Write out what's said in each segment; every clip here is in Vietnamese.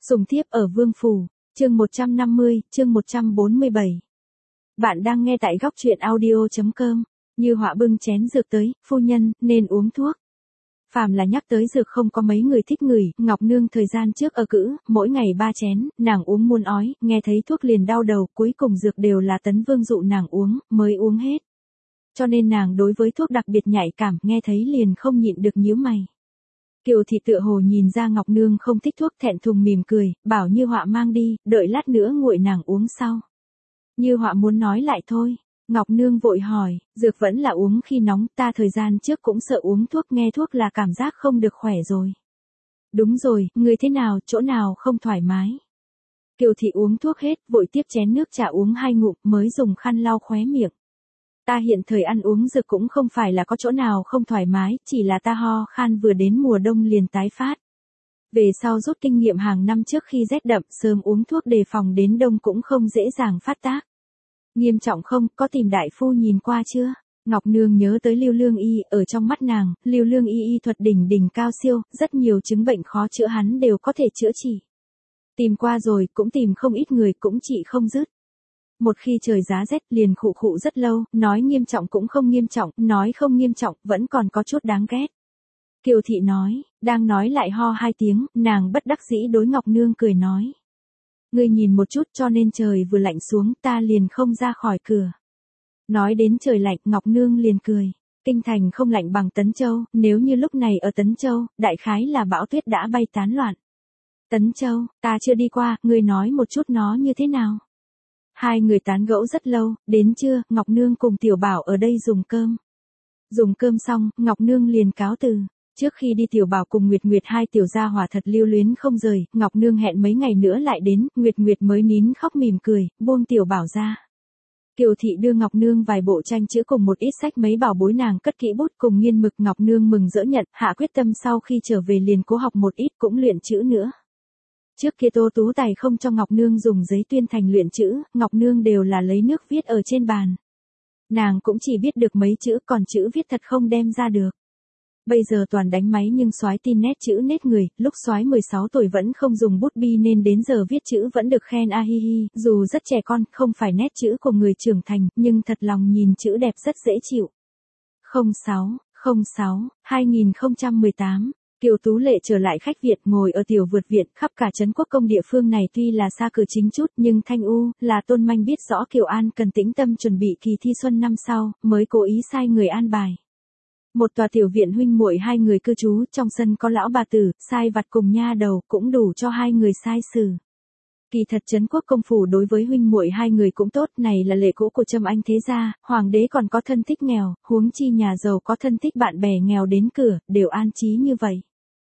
Sùng thiếp ở Vương Phủ, chương 150, chương 147. Bạn đang nghe tại góc truyện audio.com. Như Họa bưng chén dược tới, phu nhân, nên uống thuốc. Phàm là nhắc tới dược không có mấy người thích ngửi, Ngọc Nương thời gian trước ở cữ, mỗi ngày 3 chén, nàng uống muôn ói, nghe thấy thuốc liền đau đầu, cuối cùng dược đều là Tấn Vương dụ nàng uống, mới uống hết. Cho nên nàng đối với thuốc đặc biệt nhạy cảm, nghe thấy liền không nhịn được nhíu mày. Kiều thị tựa hồ nhìn ra Ngọc Nương không thích thuốc, thẹn thùng mỉm cười, bảo Như Họa mang đi, đợi lát nữa nguội nàng uống sau. Như Họa muốn nói lại thôi. Ngọc Nương vội hỏi, dược vẫn là uống khi nóng, ta thời gian trước cũng sợ uống thuốc, nghe thuốc là cảm giác không được khỏe rồi. Đúng rồi, người thế nào, chỗ nào không thoải mái. Kiều thị uống thuốc hết, vội tiếp chén nước trà uống 2 ngụm, mới dùng khăn lau khóe miệng. Ta hiện thời ăn uống dược cũng không phải là có chỗ nào không thoải mái, chỉ là ta ho khan vừa đến mùa đông liền tái phát. Về sau rút kinh nghiệm hàng năm trước khi rét đậm, sớm uống thuốc đề phòng đến đông cũng không dễ dàng phát tác. Nghiêm trọng không, có tìm đại phu nhìn qua chưa? Ngọc Nương nhớ tới Lưu Lương Y, ở trong mắt nàng, Lưu Lương Y y thuật đỉnh cao siêu, rất nhiều chứng bệnh khó chữa hắn đều có thể chữa trị. Tìm qua rồi, cũng tìm không ít người, cũng trị không dứt. Một khi trời giá rét liền khụ rất lâu, nói nghiêm trọng cũng không nghiêm trọng, nói không nghiêm trọng, vẫn còn có chút đáng ghét. Kiều thị nói, đang nói lại ho 2 tiếng, nàng bất đắc dĩ đối Ngọc Nương cười nói. Ngươi nhìn một chút, cho nên trời vừa lạnh xuống, ta liền không ra khỏi cửa. Nói đến trời lạnh, Ngọc Nương liền cười. Kinh thành không lạnh bằng Tấn Châu, nếu như lúc này ở Tấn Châu, đại khái là bão tuyết đã bay tán loạn. Tấn Châu, ta chưa đi qua, ngươi nói một chút nó như thế nào? Hai người tán gẫu rất lâu, đến trưa, Ngọc Nương cùng Tiểu Bảo ở đây dùng cơm. Dùng cơm xong, Ngọc Nương liền cáo từ. Trước khi đi Tiểu Bảo cùng Nguyệt Nguyệt hai tiểu gia hỏa thật lưu luyến không rời, Ngọc Nương hẹn mấy ngày nữa lại đến, Nguyệt Nguyệt mới nín khóc mỉm cười, buông Tiểu Bảo ra. Kiều thị đưa Ngọc Nương vài bộ tranh chữ cùng một ít sách mấy bảo bối nàng cất kỹ bút cùng nghiên mực, Ngọc Nương mừng rỡ nhận, hạ quyết tâm sau khi trở về liền cố học một ít cũng luyện chữ nữa. Trước kia Tô Tú Tài không cho Ngọc Nương dùng giấy tuyên thành luyện chữ, Ngọc Nương đều là lấy nước viết ở trên bàn. Nàng cũng chỉ biết được mấy chữ, còn chữ viết thật không đem ra được. Bây giờ toàn đánh máy nhưng soái tin nét chữ nét người, lúc soái 16 tuổi vẫn không dùng bút bi nên đến giờ viết chữ vẫn được khen a hi hi, dù rất trẻ con, không phải nét chữ của người trưởng thành, nhưng thật lòng nhìn chữ đẹp rất dễ chịu. 2018, Kiều Tú Lệ trở lại khách Việt, ngồi ở tiểu vượt viện, khắp cả trấn Quốc Công địa phương này tuy là xa cửa chính chút nhưng Thanh U, là Tôn Manh biết rõ Kiều An cần tĩnh tâm chuẩn bị kỳ thi xuân năm sau, mới cố ý sai người an bài. Một tòa tiểu viện huynh muội hai người cư trú, trong sân có lão bà tử, sai vặt cùng nha đầu, cũng đủ cho hai người sai xử. Kỳ thật trấn Quốc Công phủ đối với huynh muội hai người cũng tốt, này là lệ cũ của Trâm Anh thế gia, hoàng đế còn có thân thích nghèo, huống chi nhà giàu có thân thích bạn bè nghèo đến cửa, đều an trí như vậy.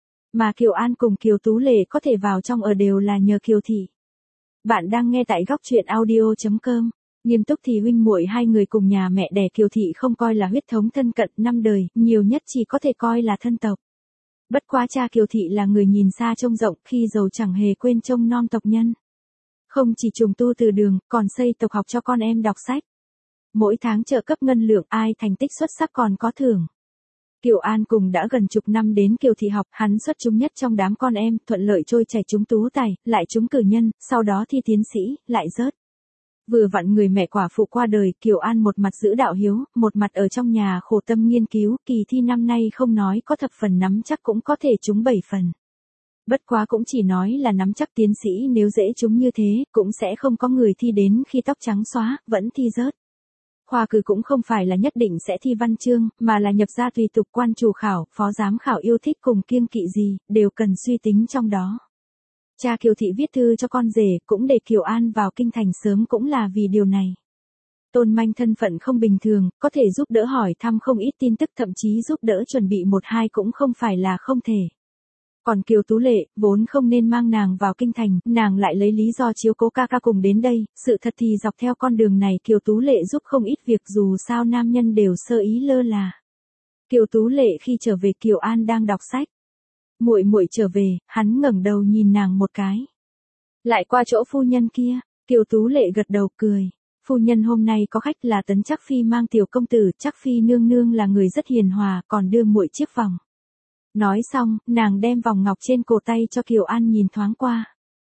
Mà Kiều An cùng Kiều Tú Lệ có thể vào trong ở đều là nhờ Kiều thị. Bạn đang nghe tại góc truyện audio.com. Nghiêm túc thì huynh muội hai người cùng nhà mẹ đẻ Kiều thị không coi là huyết thống thân cận 5 đời, nhiều nhất chỉ có thể coi là thân tộc. Bất quá cha Kiều thị là người nhìn xa trông rộng, khi giàu chẳng hề quên trông nom tộc nhân. Không chỉ trùng tu từ đường, còn xây tộc học cho con em đọc sách. Mỗi tháng trợ cấp ngân lượng, ai thành tích xuất sắc còn có thưởng. Kiều An cùng đã gần chục năm đến Kiều thị học, hắn xuất chúng nhất trong đám con em, thuận lợi trôi chảy trúng tú tài, lại trúng cử nhân, sau đó thi tiến sĩ, lại rớt. Vừa vặn người mẹ quả phụ qua đời, Kiều An một mặt giữ đạo hiếu, một mặt ở trong nhà khổ tâm nghiên cứu, kỳ thi năm nay không nói có thập phần nắm chắc cũng có thể trúng 7 phần. Bất quá cũng chỉ nói là nắm chắc, tiến sĩ nếu dễ trúng như thế, cũng sẽ không có người thi đến khi tóc trắng xóa, vẫn thi rớt. Khoa cử cũng không phải là nhất định sẽ thi văn chương, mà là nhập ra tùy tục, quan chủ khảo, phó giám khảo yêu thích cùng kiêng kỵ gì, đều cần suy tính trong đó. Cha Kiều thị viết thư cho con rể, cũng để Kiều An vào kinh thành sớm cũng là vì điều này. Tôn Manh thân phận không bình thường, có thể giúp đỡ hỏi thăm không ít tin tức, thậm chí giúp đỡ chuẩn bị 1-2 cũng không phải là không thể. Còn Kiều Tú Lệ, vốn không nên mang nàng vào kinh thành, nàng lại lấy lý do chiếu cố ca ca cùng đến đây, sự thật thì dọc theo con đường này Kiều Tú Lệ giúp không ít việc, dù sao nam nhân đều sơ ý lơ là. Kiều Tú Lệ khi trở về Kiều An đang đọc sách. Muội muội trở về, hắn ngẩng đầu nhìn nàng một cái. Lại qua chỗ phu nhân kia, Kiều Tú Lệ gật đầu cười. Phu nhân hôm nay có khách là Tấn Trắc Phi mang tiểu công tử, Trắc Phi nương nương là người rất hiền hòa, còn đưa muội chiếc vòng. Nói xong, nàng đem vòng ngọc trên cổ tay cho Kiều An nhìn thoáng qua.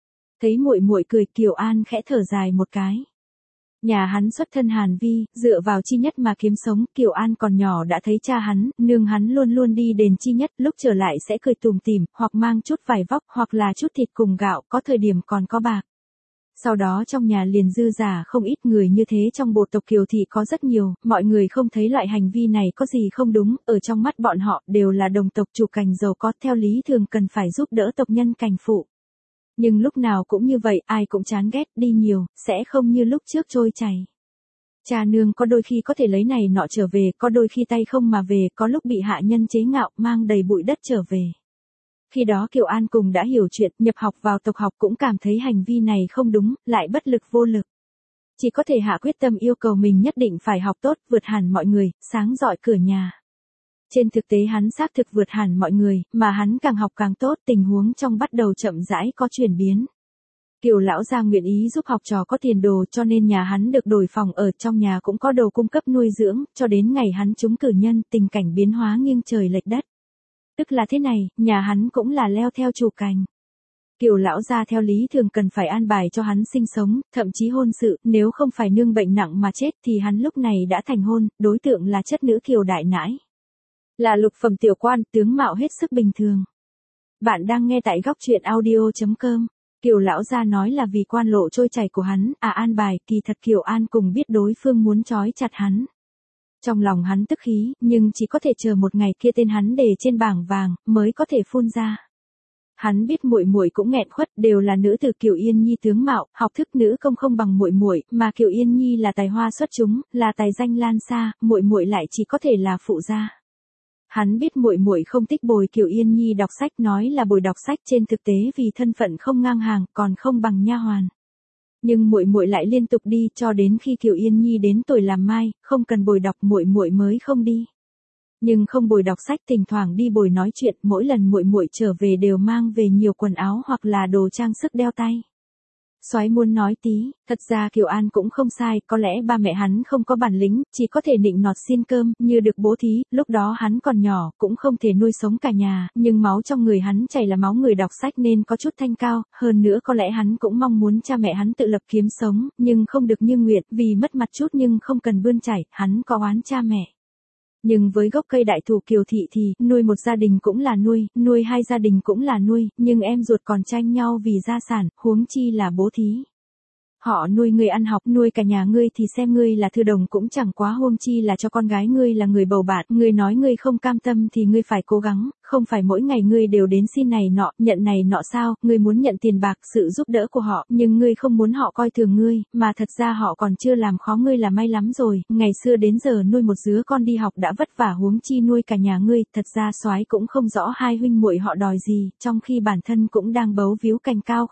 Thấy muội muội cười, Kiều An khẽ thở dài một cái. Nhà hắn xuất thân Hàn Vi, dựa vào Chi Nhất mà kiếm sống, Kiều An còn nhỏ đã thấy cha hắn, nương hắn luôn luôn đi đền Chi Nhất, lúc trở lại sẽ cười tủm tỉm, hoặc mang chút vải vóc, hoặc là chút thịt cùng gạo, có thời điểm còn có bạc. Sau đó trong nhà liền dư giả không ít người như thế, trong bộ tộc Kiều thị có rất nhiều, mọi người không thấy loại hành vi này có gì không đúng, ở trong mắt bọn họ đều là đồng tộc chủ cành giàu có, theo lý thường cần phải giúp đỡ tộc nhân cành phụ. Nhưng lúc nào cũng như vậy, ai cũng chán ghét, đi nhiều, sẽ không như lúc trước trôi chảy. Cha nương có đôi khi có thể lấy này nọ trở về, có đôi khi tay không mà về, có lúc bị hạ nhân chế ngạo, mang đầy bụi đất trở về. Khi đó Kiều An cùng đã hiểu chuyện, nhập học vào tộc học cũng cảm thấy hành vi này không đúng, lại bất lực vô lực. Chỉ có thể hạ quyết tâm yêu cầu mình nhất định phải học tốt, vượt hẳn mọi người, sáng rọi cửa nhà. Trên thực tế hắn xác thực vượt hẳn mọi người, mà hắn càng học càng tốt, tình huống trong bắt đầu chậm rãi có chuyển biến. Kiều lão gia nguyện ý giúp học trò có tiền đồ, cho nên nhà hắn được đổi phòng ở, trong nhà cũng có đồ cung cấp nuôi dưỡng, cho đến ngày hắn trúng cử nhân, tình cảnh biến hóa nghiêng trời lệch đất. Tức là thế này, nhà hắn cũng là leo theo chủ cành. Kiều lão gia theo lý thường cần phải an bài cho hắn sinh sống, thậm chí hôn sự, nếu không phải nương bệnh nặng mà chết thì hắn lúc này đã thành hôn, đối tượng là chất nữ Kiều đại nãi. Là lục phẩm tiểu quan, tướng mạo hết sức bình thường. Bạn đang nghe tại góc truyện audio.com. Kiều lão gia nói là vì quan lộ trôi chảy của hắn, an bài, kỳ thật Kiều An cùng biết đối phương muốn trói chặt hắn. Trong lòng hắn tức khí, nhưng chỉ có thể chờ một ngày kia tên hắn đề trên bảng vàng, mới có thể phun ra. Hắn biết muội muội cũng nghẹn khuất, đều là nữ từ Kiều Yên Nhi tướng mạo, học thức nữ công không bằng muội muội, mà Kiều Yên Nhi là tài hoa xuất chúng, là tài danh lan xa, muội muội lại chỉ có thể là phụ gia. Hắn biết muội muội không thích bồi Kiều Yên Nhi đọc sách, nói là bồi đọc sách, trên thực tế vì thân phận không ngang hàng, còn không bằng nha hoàn. Nhưng muội muội lại liên tục đi, cho đến khi Kiều Yên Nhi đến tuổi làm mai, không cần bồi đọc muội muội mới không đi. Nhưng không bồi đọc sách, thỉnh thoảng đi bồi nói chuyện, mỗi lần muội muội trở về đều mang về nhiều quần áo hoặc là đồ trang sức đeo tay. Soái muốn nói tí, thật ra Kiều An cũng không sai, có lẽ ba mẹ hắn không có bản lĩnh, chỉ có thể nịnh nọt xin cơm, như được bố thí, lúc đó hắn còn nhỏ, cũng không thể nuôi sống cả nhà, nhưng máu trong người hắn chảy là máu người đọc sách nên có chút thanh cao, hơn nữa có lẽ hắn cũng mong muốn cha mẹ hắn tự lập kiếm sống, nhưng không được như nguyện, vì mất mặt chút nhưng không cần bươn chảy, hắn có oán cha mẹ. Nhưng với gốc cây đại thụ Kiều thị thì, nuôi một gia đình cũng là nuôi hai gia đình cũng là nuôi, nhưng em ruột còn tranh nhau vì gia sản, huống chi là bố thí. Họ nuôi ngươi ăn học, nuôi cả nhà ngươi thì xem ngươi là thư đồng cũng chẳng quá, huống chi là cho con gái ngươi là người bầu bạn, ngươi nói ngươi không cam tâm thì ngươi phải cố gắng, không phải mỗi ngày ngươi đều đến xin này nọ, nhận này nọ sao, ngươi muốn nhận tiền bạc, sự giúp đỡ của họ, nhưng ngươi không muốn họ coi thường ngươi, mà thật ra họ còn chưa làm khó ngươi là may lắm rồi, ngày xưa đến giờ nuôi một đứa con đi học đã vất vả, huống chi nuôi cả nhà ngươi, thật ra soái cũng không rõ hai huynh muội họ đòi gì, trong khi bản thân cũng đang bấu víu cành cao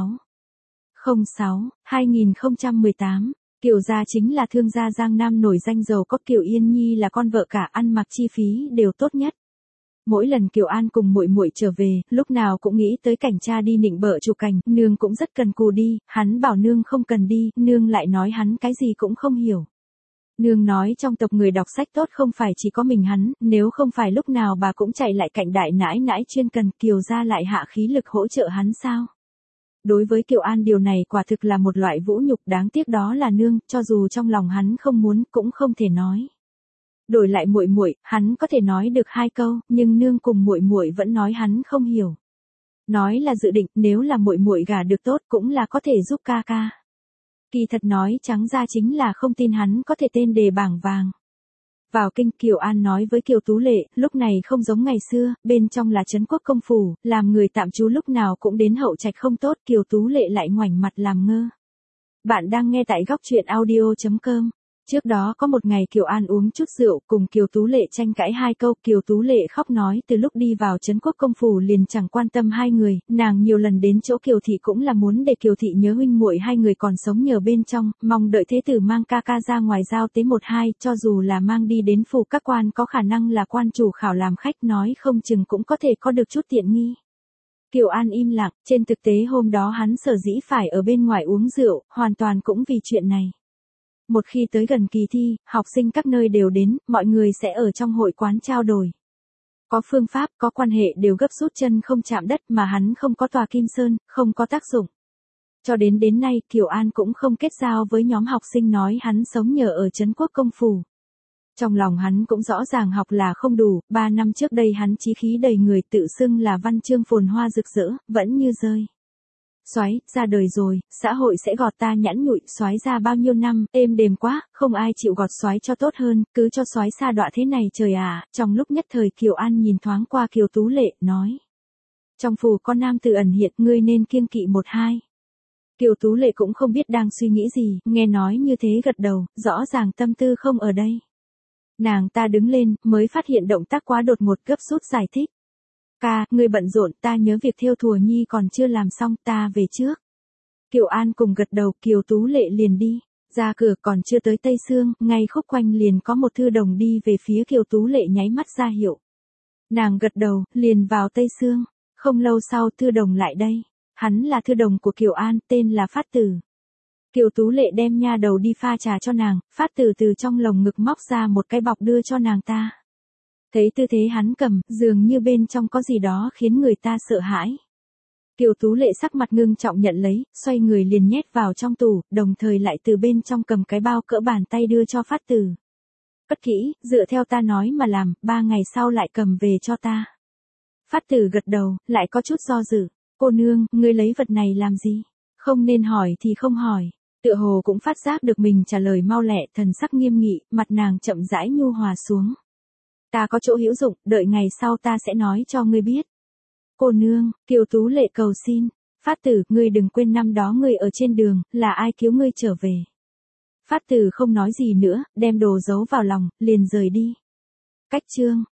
2018, Kiều gia chính là thương gia Giang Nam nổi danh giàu có, Kiều Yên Nhi là con vợ cả, ăn mặc chi phí đều tốt nhất. Mỗi lần Kiều An cùng muội muội trở về, lúc nào cũng nghĩ tới cảnh cha đi nịnh bợ chủ cành, nương cũng rất cần cù đi, hắn bảo nương không cần đi, nương lại nói hắn cái gì cũng không hiểu. Nương nói trong tộc người đọc sách tốt không phải chỉ có mình hắn, nếu không phải lúc nào bà cũng chạy lại cạnh đại nãi nãi chuyên cần, Kiều gia lại hạ khí lực hỗ trợ hắn sao? Đối với Kiều An điều này quả thực là một loại vũ nhục, đáng tiếc đó là nương, cho dù trong lòng hắn không muốn cũng không thể nói. Đổi lại muội muội, hắn có thể nói được hai câu, nhưng nương cùng muội muội vẫn nói hắn không hiểu. Nói là dự định, nếu là muội muội gả được tốt cũng là có thể giúp ca ca. Kỳ thật nói trắng ra chính là không tin hắn có thể tên đề bảng vàng. Vào kinh, Kiều An nói với Kiều Tú Lệ, lúc này không giống ngày xưa, bên trong là trấn quốc công phủ, làm người tạm trú lúc nào cũng đến hậu trạch không tốt, Kiều Tú Lệ lại ngoảnh mặt làm ngơ. Bạn đang nghe tại góc truyện audio.com. Trước đó có một ngày Kiều An uống chút rượu, cùng Kiều Tú Lệ tranh cãi hai câu, Kiều Tú Lệ khóc nói từ lúc đi vào trấn quốc công phủ liền chẳng quan tâm hai người, nàng nhiều lần đến chỗ Kiều thị cũng là muốn để Kiều thị nhớ huynh muội hai người còn sống nhờ bên trong, mong đợi thế tử mang ca ca ra ngoài giao tế 1-2, cho dù là mang đi đến phủ các quan có khả năng là quan chủ khảo làm khách, nói không chừng cũng có thể có được chút tiện nghi. Kiều An im lặng, trên thực tế hôm đó hắn sở dĩ phải ở bên ngoài uống rượu, hoàn toàn cũng vì chuyện này. Một khi tới gần kỳ thi, học sinh các nơi đều đến, mọi người sẽ ở trong hội quán trao đổi. Có phương pháp, có quan hệ đều gấp rút chân không chạm đất, mà hắn không có tòa Kim Sơn, không có tác dụng. Cho đến nay Kiều An cũng không kết giao với nhóm học sinh nói hắn sống nhờ ở Trấn Quốc công phủ. Trong lòng hắn cũng rõ ràng học là không đủ, 3 năm trước đây hắn chí khí đầy người tự xưng là văn chương phồn hoa rực rỡ, vẫn như rơi. Soái, ra đời rồi, xã hội sẽ gọt ta nhẵn nhụi, soái ra bao nhiêu năm, êm đềm quá, không ai chịu gọt soái cho tốt hơn, cứ cho soái sa đọa thế này trời à. Trong lúc nhất thời Kiều An nhìn thoáng qua Kiều Tú Lệ, nói. Trong phủ có nam tử ẩn hiện, ngươi nên kiêng kỵ một hai. Kiều Tú Lệ cũng không biết đang suy nghĩ gì, nghe nói như thế gật đầu, rõ ràng tâm tư không ở đây. Nàng ta đứng lên, mới phát hiện động tác quá đột ngột, gấp rút giải thích. Ca, ngươi bận rộn, ta nhớ việc thêu thùa nhi còn chưa làm xong, ta về trước. Kiều An cùng gật đầu, Kiều Tú Lệ liền đi. Ra cửa còn chưa tới Tây Sương, ngay khúc quanh liền có một thư đồng đi về phía Kiều Tú Lệ nháy mắt ra hiệu. Nàng gật đầu, liền vào Tây Sương. Không lâu sau thư đồng lại đây. Hắn là thư đồng của Kiều An, tên là Phát Tử. Kiều Tú Lệ đem nha đầu đi pha trà cho nàng, Phát Tử từ trong lồng ngực móc ra một cái bọc đưa cho nàng ta. Thấy tư thế hắn cầm, dường như bên trong có gì đó khiến người ta sợ hãi. Kiều Tú Lệ sắc mặt ngưng trọng nhận lấy, xoay người liền nhét vào trong tủ, đồng thời lại từ bên trong cầm cái bao cỡ bàn tay đưa cho Phát Tử. Cất kỹ, dựa theo ta nói mà làm, 3 ngày sau lại cầm về cho ta. Phát Tử gật đầu, lại có chút do dự. Cô nương, ngươi lấy vật này làm gì? Không nên hỏi thì không hỏi. Tựa hồ cũng phát giác được mình trả lời mau lẹ, thần sắc nghiêm nghị, mặt nàng chậm rãi nhu hòa xuống. Ta có chỗ hữu dụng, đợi ngày sau ta sẽ nói cho ngươi biết. Cô nương, Kiều Tú Lệ cầu xin. Phát Tử, ngươi đừng quên năm đó ngươi ở trên đường, là ai cứu ngươi trở về. Phát Tử không nói gì nữa, đem đồ giấu vào lòng, liền rời đi. Cách chương